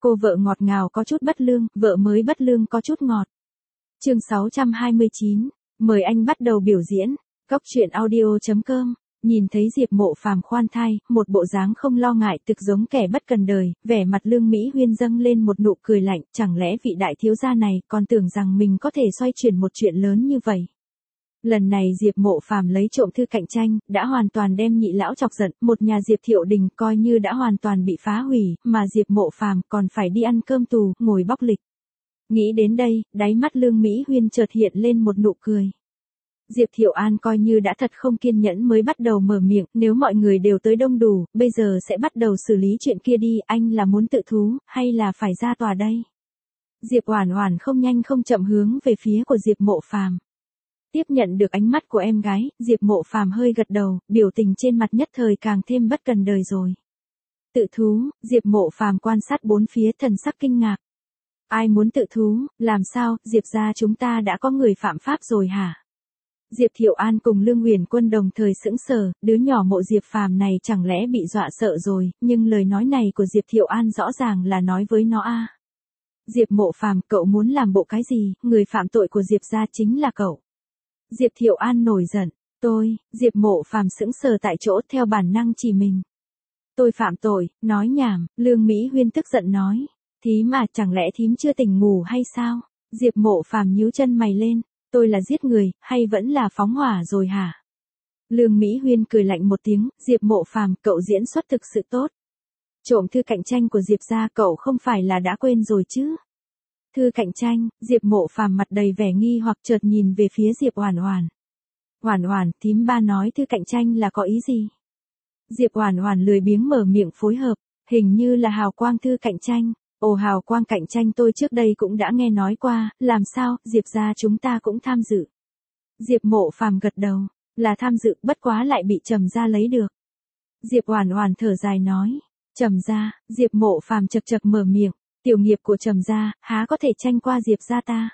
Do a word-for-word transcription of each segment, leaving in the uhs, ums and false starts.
Cô vợ ngọt ngào có chút bất lương, vợ mới bất lương có chút ngọt. Chương sáu trăm hai mươi chín, mời anh bắt đầu biểu diễn. Cóc truyện audio chấm com. Nhìn thấy Diệp Mộ Phàm khoan thai, một bộ dáng không lo ngại, thực giống kẻ bất cần đời, vẻ mặt Lương Mỹ Huyên dâng lên một nụ cười lạnh, chẳng lẽ vị đại thiếu gia này còn tưởng rằng mình có thể xoay chuyển một chuyện lớn như vậy. Lần này Diệp Mộ Phàm lấy trộm thư cạnh tranh, đã hoàn toàn đem nhị lão chọc giận, một nhà Diệp Thiệu Đình coi như đã hoàn toàn bị phá hủy, mà Diệp Mộ Phàm còn phải đi ăn cơm tù, ngồi bóc lịch. Nghĩ đến đây, đáy mắt Lương Mỹ Huyên chợt hiện lên một nụ cười. Diệp Thiệu An coi như đã thật không kiên nhẫn mới bắt đầu mở miệng, nếu mọi người đều tới đông đủ, bây giờ sẽ bắt đầu xử lý chuyện kia đi, anh là muốn tự thú, hay là phải ra tòa đây? Diệp Oản Oản không nhanh không chậm hướng về phía của Diệp Mộ Phàm. Tiếp nhận được ánh mắt của em gái, Diệp Mộ Phàm hơi gật đầu, biểu tình trên mặt nhất thời càng thêm bất cần đời rồi. Tự thú, Diệp Mộ Phàm quan sát bốn phía thần sắc kinh ngạc. Ai muốn tự thú, làm sao, Diệp gia chúng ta đã có người phạm pháp rồi hả? Diệp Thiệu An cùng Lương Uyển Quân đồng thời sững sờ, đứa nhỏ Mộ Diệp Phàm này chẳng lẽ bị dọa sợ rồi, nhưng lời nói này của Diệp Thiệu An rõ ràng là nói với nó a. Diệp Mộ Phàm, cậu muốn làm bộ cái gì, người phạm tội của Diệp gia chính là cậu. Diệp Thiệu An nổi giận, tôi, Diệp Mộ Phàm sững sờ tại chỗ theo bản năng chỉ mình. Tôi phạm tội, nói nhảm, Lương Mỹ Huyên tức giận nói, thím mà chẳng lẽ thím chưa tỉnh ngủ hay sao? Diệp Mộ Phàm nhíu chân mày lên, tôi là giết người, hay vẫn là phóng hỏa rồi hả? Lương Mỹ Huyên cười lạnh một tiếng, Diệp Mộ Phàm, cậu diễn xuất thực sự tốt. Trộm thư cạnh tranh của Diệp gia cậu không phải là đã quên rồi chứ? Thư cạnh tranh, Diệp Mộ Phàm mặt đầy vẻ nghi hoặc chợt nhìn về phía Diệp Oản Oản. Oản Oản, thím ba nói thư cạnh tranh là có ý gì? Diệp Oản Oản lười biếng mở miệng phối hợp, hình như là hào quang thư cạnh tranh. Ồ, hào quang cạnh tranh tôi trước đây cũng đã nghe nói qua, làm sao, Diệp gia chúng ta cũng tham dự. Diệp Mộ Phàm gật đầu, là tham dự, bất quá lại bị Trầm gia lấy được. Diệp Oản Oản thở dài nói, Trầm gia, Diệp Mộ Phàm chậc chậc mở miệng, tiểu nghiệp của Trầm gia, há có thể tranh qua Diệp gia ta.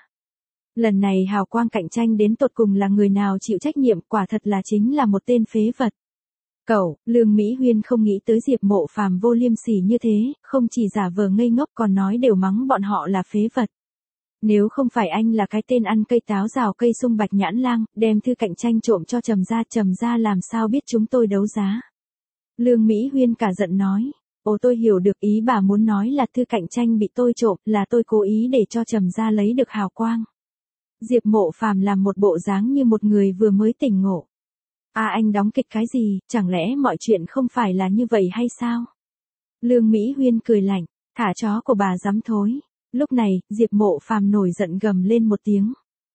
Lần này hào quang cạnh tranh đến tột cùng là người nào chịu trách nhiệm, quả thật là chính là một tên phế vật. Cậu, Lương Mỹ Huyên không nghĩ tới Diệp Mộ Phàm vô liêm sỉ như thế, không chỉ giả vờ ngây ngốc còn nói đều mắng bọn họ là phế vật. Nếu không phải anh là cái tên ăn cây táo rào cây sung Bạch Nhãn Lang, đem thư cạnh tranh trộm cho Trầm gia, Trầm gia làm sao biết chúng tôi đấu giá. Lương Mỹ Huyên cả giận nói, ồ, tôi hiểu được ý bà muốn nói là thư cạnh tranh bị tôi trộm, là tôi cố ý để cho Trầm gia lấy được hào quang. Diệp Mộ Phàm làm một bộ dáng như một người vừa mới tỉnh ngộ. À, anh đóng kịch cái gì, chẳng lẽ mọi chuyện không phải là như vậy hay sao? Lương Mỹ Huyên cười lạnh, thả chó của bà dám thối. Lúc này, Diệp Mộ Phàm nổi giận gầm lên một tiếng.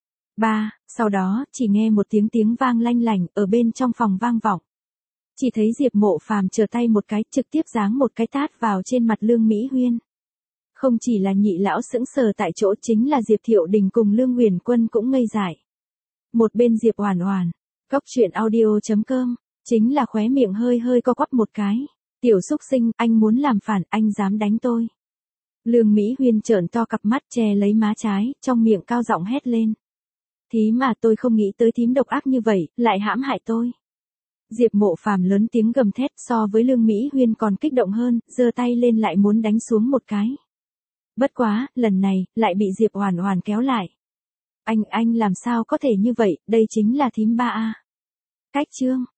Ba, sau đó, chỉ nghe một tiếng tiếng vang lanh lảnh ở bên trong phòng vang vọng. Chỉ thấy Diệp Mộ Phàm trở tay một cái, trực tiếp giáng một cái tát vào trên mặt Lương Mỹ Huyên. Không chỉ là nhị lão sững sờ tại chỗ, chính là Diệp Thiệu Đình cùng Lương Uyển Quân cũng ngây dại. Một bên Diệp Oản Oản, Cóc truyện audio chấm com, chính là khóe miệng hơi hơi co quắp một cái. Tiểu xúc sinh, anh muốn làm phản, anh dám đánh tôi. Lương Mỹ Huyên trợn to cặp mắt che lấy má trái, trong miệng cao giọng hét lên. Thím mà, tôi không nghĩ tới thím độc ác như vậy, lại hãm hại tôi. Diệp Mộ Phàm lớn tiếng gầm thét, so với Lương Mỹ Huyên còn kích động hơn, giơ tay lên lại muốn đánh xuống một cái. Bất quá, lần này, lại bị Diệp Oản Oản kéo lại. Anh, anh làm sao có thể như vậy, đây chính là thím ba a. Cách chương.